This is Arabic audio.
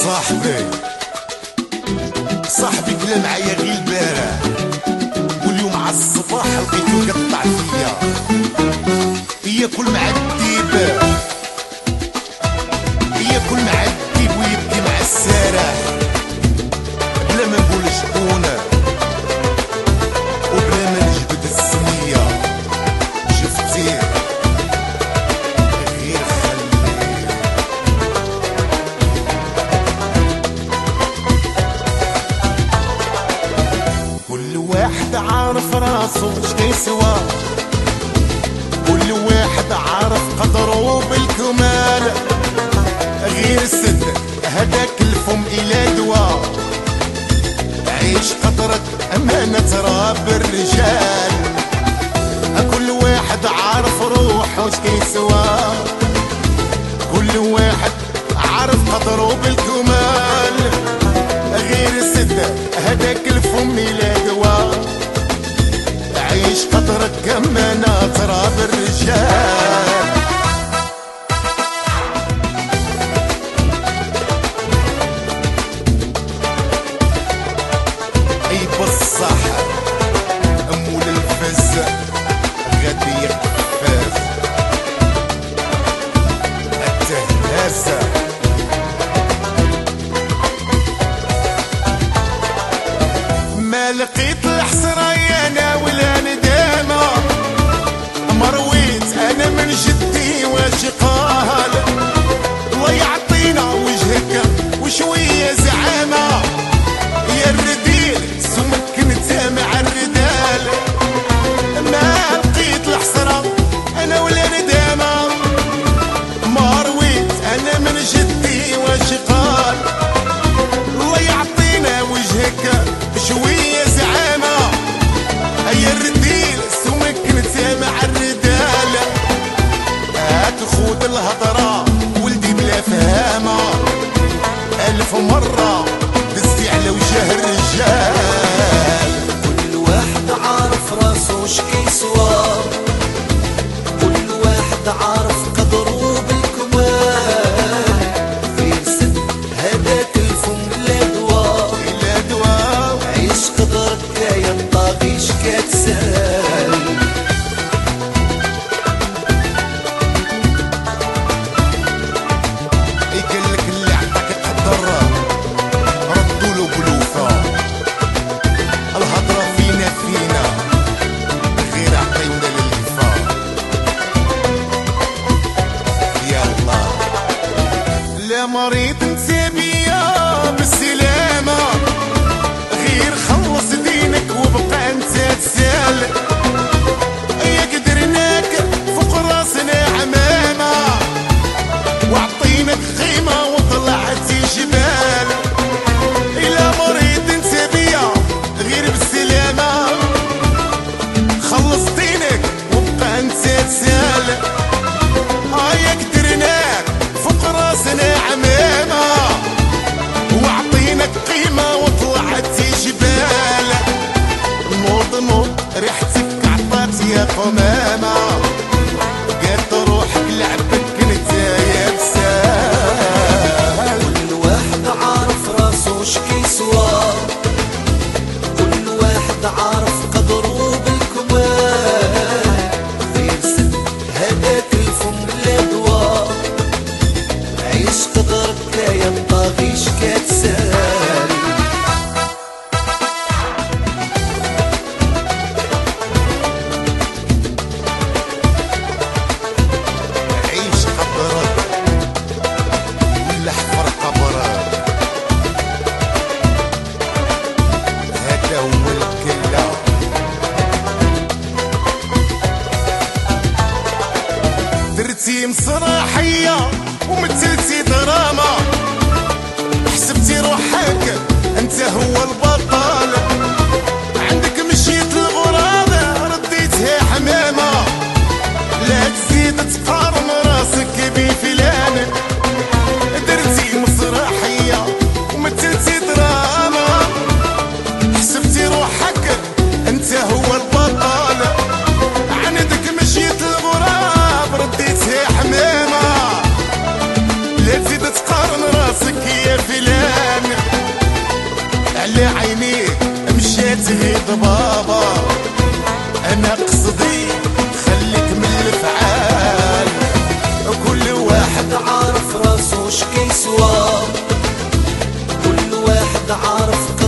صاحبي كلا معايا غير البارح، واليوم ع الصباح لقيتو قطع فيا. ياكل مع الديب ويبكي مع السارح، بلا ما نقول شكون وبلا ما نجبد السمية. شفتيه غير خليه. كل واحد عارف راسو شكيسوا، كل واحد عارف قدره بالكمال. غير السد هداك الفم إلى دواء، عيش قدرك أمانة تراب الرجال. كل واحد عارف روحه شكيسوا، كل واحد عارف قدره بالكمال. غير السد هداك الفم إلى دواء، عيش قدرك أمانة تراب الرجال. بصح أمول الفز غادي يقفز التهازة. ما لقيت الحسرة انا ولا ندامة، مرويت انا من جدي واش قال. الله يعطينا وجهك وشوية زعامة، يا الرديل سمكنت مع الردال. ما لقيت الحسرة انا ولا ندامة، ما رويت انا من جدي واش قال. الله يعطينا وجهك شوية زعامة، يا الرديل سمكنت مع الردال. هتخوض الهضرة ولدي بلا فهامة، 1000 مرة دزتي على وجه الرجال. كل واحد عارف راسو شكيسوا، كل واحد عارف قدره بالكمال. غير سد هداك الفم لا دواء، عيش قدرك يا الطاغيش كتسال. يقلك اللي عطاك تقدر ردولو بلوفة. الهضرة فينا غير عطيونا للهفا. يلا لا مريض انت بيا بالسلامة، غير خلص دينك وبقى انت تسال. يا قدرناك فوق راسنا عمامة، وعطينك خيمة وطلعتي جبال. إلا مريض انت بيا غير بالسلامة، خلص دينك وبقى انت تسال. يا قدرناك فوق راسنا عمامة، وعطينك قيمة وطلعتي جبال. نوض ريحتك عطات يا قمامة، قد روحك لعبك انت يا بسال. كل واحد عارف راسو شكيسوا، كل واحد عارف قدره بالكمال. غير سد هداك الفم لا دواء، عيش قدرك يا الطاغيش كتسال. عيش قبرك ولا حفر قبرك، هذا هو الكلا. درتي مسرحية ومثلتي دراما، حسبتي روحك انت هو البطل. عندك مشيت الغراب رديتها حمامة، لا تزيد تقارن راسك بفلان. درتي مسرحية ومثلتي دراما، حسبتي روحك انت هو البطل. عندك مشيت الغراب رديتها حمامة، لا تزيد تقارن قارن راسك يا فلان، على عينيك مشات هيد بابا، انا قصدي خليك من الافعال. كل واحد عارف راسو شكيسوا، كل واحد عارف